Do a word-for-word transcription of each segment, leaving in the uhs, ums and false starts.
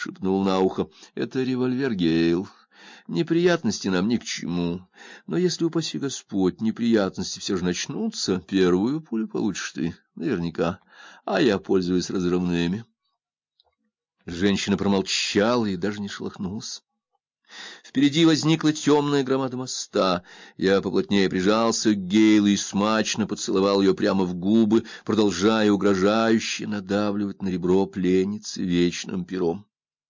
шепнул на ухо. — Это револьвер, Гейл. Неприятности нам ни к чему. Но если, упаси Господь, неприятности все же начнутся, первую пулю получишь ты, наверняка, а я пользуюсь разрывными. Женщина промолчала и даже не шелохнулась. Впереди возникла темная громада моста. Я поплотнее прижался к Гейлу и смачно поцеловал ее прямо в губы, продолжая угрожающе надавливать на ребро пленницы вечным пером.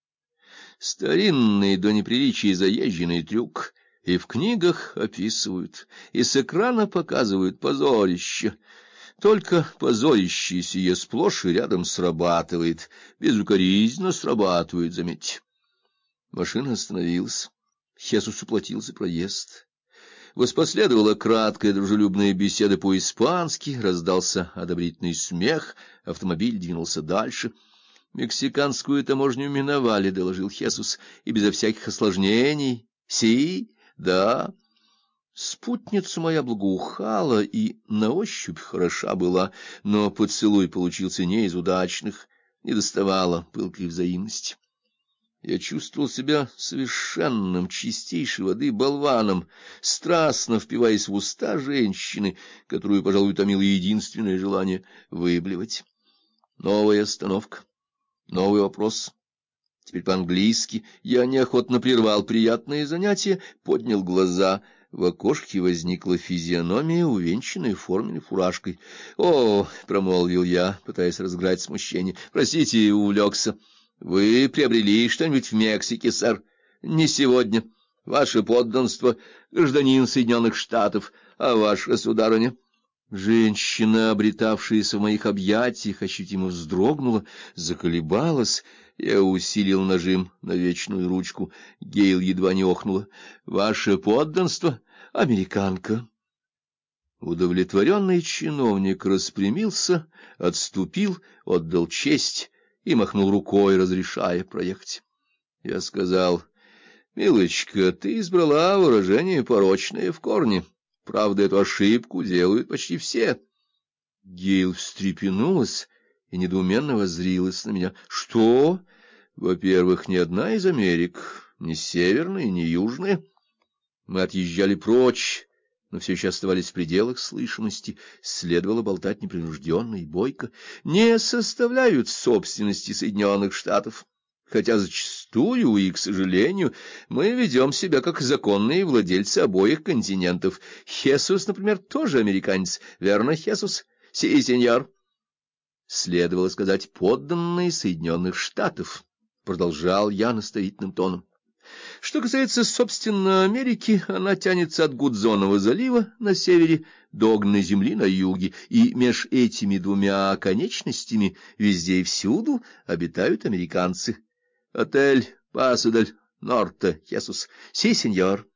Старинный до неприличия заезженный трюк, и в книгах описывают, и с экрана показывают позорище. Только позорище сие сплошь и рядом срабатывает, безукоризненно срабатывает, заметьте. Машина остановилась. Хесус уплатил за проезд. Воспоследовала краткая дружелюбная беседа по-испански, раздался одобрительный смех, автомобиль двинулся дальше. «Мексиканскую таможню миновали», — доложил Хесус, — «и безо всяких осложнений. Си, да». Спутница моя благоухала и на ощупь хороша была, но поцелуй получился не из удачных, недоставало пылкой взаимности. Я чувствовал себя совершенным, чистейшей воды болваном, страстно впиваясь в уста женщины, которую, пожалуй, томило единственное желание — выблевать. Новая остановка, новый вопрос. Теперь по-английски. Я неохотно прервал приятное занятие, поднял глаза. В окошке возникла физиономия, увенчанная форменной фуражкой. — О, — промолвил я, пытаясь разграть смущение, — простите, увлекся. — Вы приобрели что-нибудь в Мексике, сэр? — Не сегодня. Ваше подданство, гражданин Соединенных Штатов, а ваша, сударыня? Женщина, обретавшаяся в моих объятиях, ощутимо вздрогнула, заколебалась. Я усилил нажим на вечную ручку. Гейл едва не охнула. — Ваше подданство? Американка. Удовлетворенный чиновник распрямился, отступил, отдал честь и махнул рукой, разрешая проехать. Я сказал: — Милочка, ты избрала выражение порочное в корне. Правда, эту ошибку делают почти все. Гейл встрепенулась и недоуменно воззрилась на меня. — Что? Во-первых, ни одна из Америк, ни северная, ни южная. Мы отъезжали прочь, но все еще оставались в пределах слышимости, следовало болтать непринужденно и бойко, не составляют собственности Соединенных Штатов. Хотя зачастую и, к сожалению, мы ведем себя как законные владельцы обоих континентов. Хесус, например, тоже американец. Верно, Хесус? Си, сеньор. Следовало сказать «подданные Соединенных Штатов», — продолжал я наставительным тоном. Что касается, собственно, Америки, она тянется от Гудзонова залива на севере до огненной земли на юге, и меж этими двумя конечностями везде и всюду обитают американцы. Отель Пасо-дель Норте, Хесус. Си, сеньор.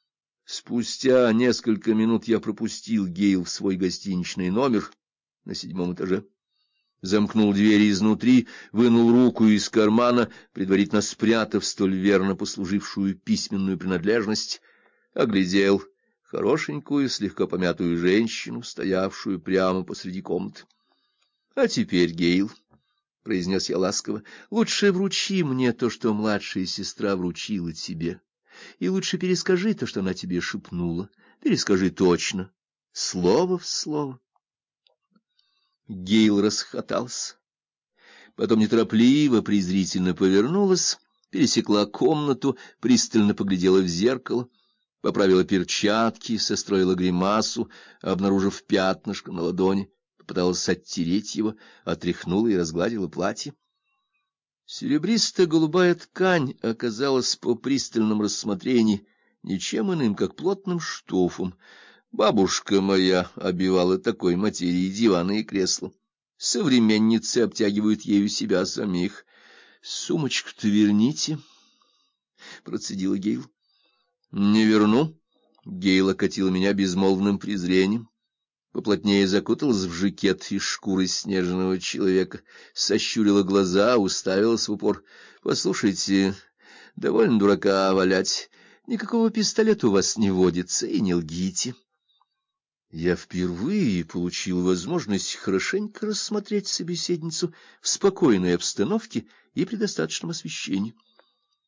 Спустя несколько минут я пропустил Гейл в свой гостиничный номер на седьмом этаже. Замкнул дверь изнутри, вынул руку из кармана, предварительно спрятав столь верно послужившую письменную принадлежность, оглядел хорошенькую, слегка помятую женщину, стоявшую прямо посреди комнаты. — А теперь, Гейл, — произнес я ласково, — лучше вручи мне то, что младшая сестра вручила тебе, и лучше перескажи то, что она тебе шепнула. Перескажи точно, слово в слово. Гейл расхохотался. Потом неторопливо, презрительно повернулась, пересекла комнату, пристально поглядела в зеркало, поправила перчатки, состроила гримасу, обнаружив пятнышко на ладони, попыталась оттереть его, отряхнула и разгладила платье. Серебристо-голубая ткань оказалась по пристальном рассмотрении ничем иным, как плотным штофом. Бабушка моя обивала такой материей диваны и кресла. Современницы обтягивают ею себя самих. — Сумочку-то верните, — процедила Гейл. — Не верну. Гейл окатила меня безмолвным презрением. Поплотнее закуталась в жакет из шкуры снежного человека, сощурила глаза, уставилась в упор. — Послушайте, довольно дурака валять. Никакого пистолета у вас не водится, и не лгите. Я впервые получил возможность хорошенько рассмотреть собеседницу в спокойной обстановке и при достаточном освещении.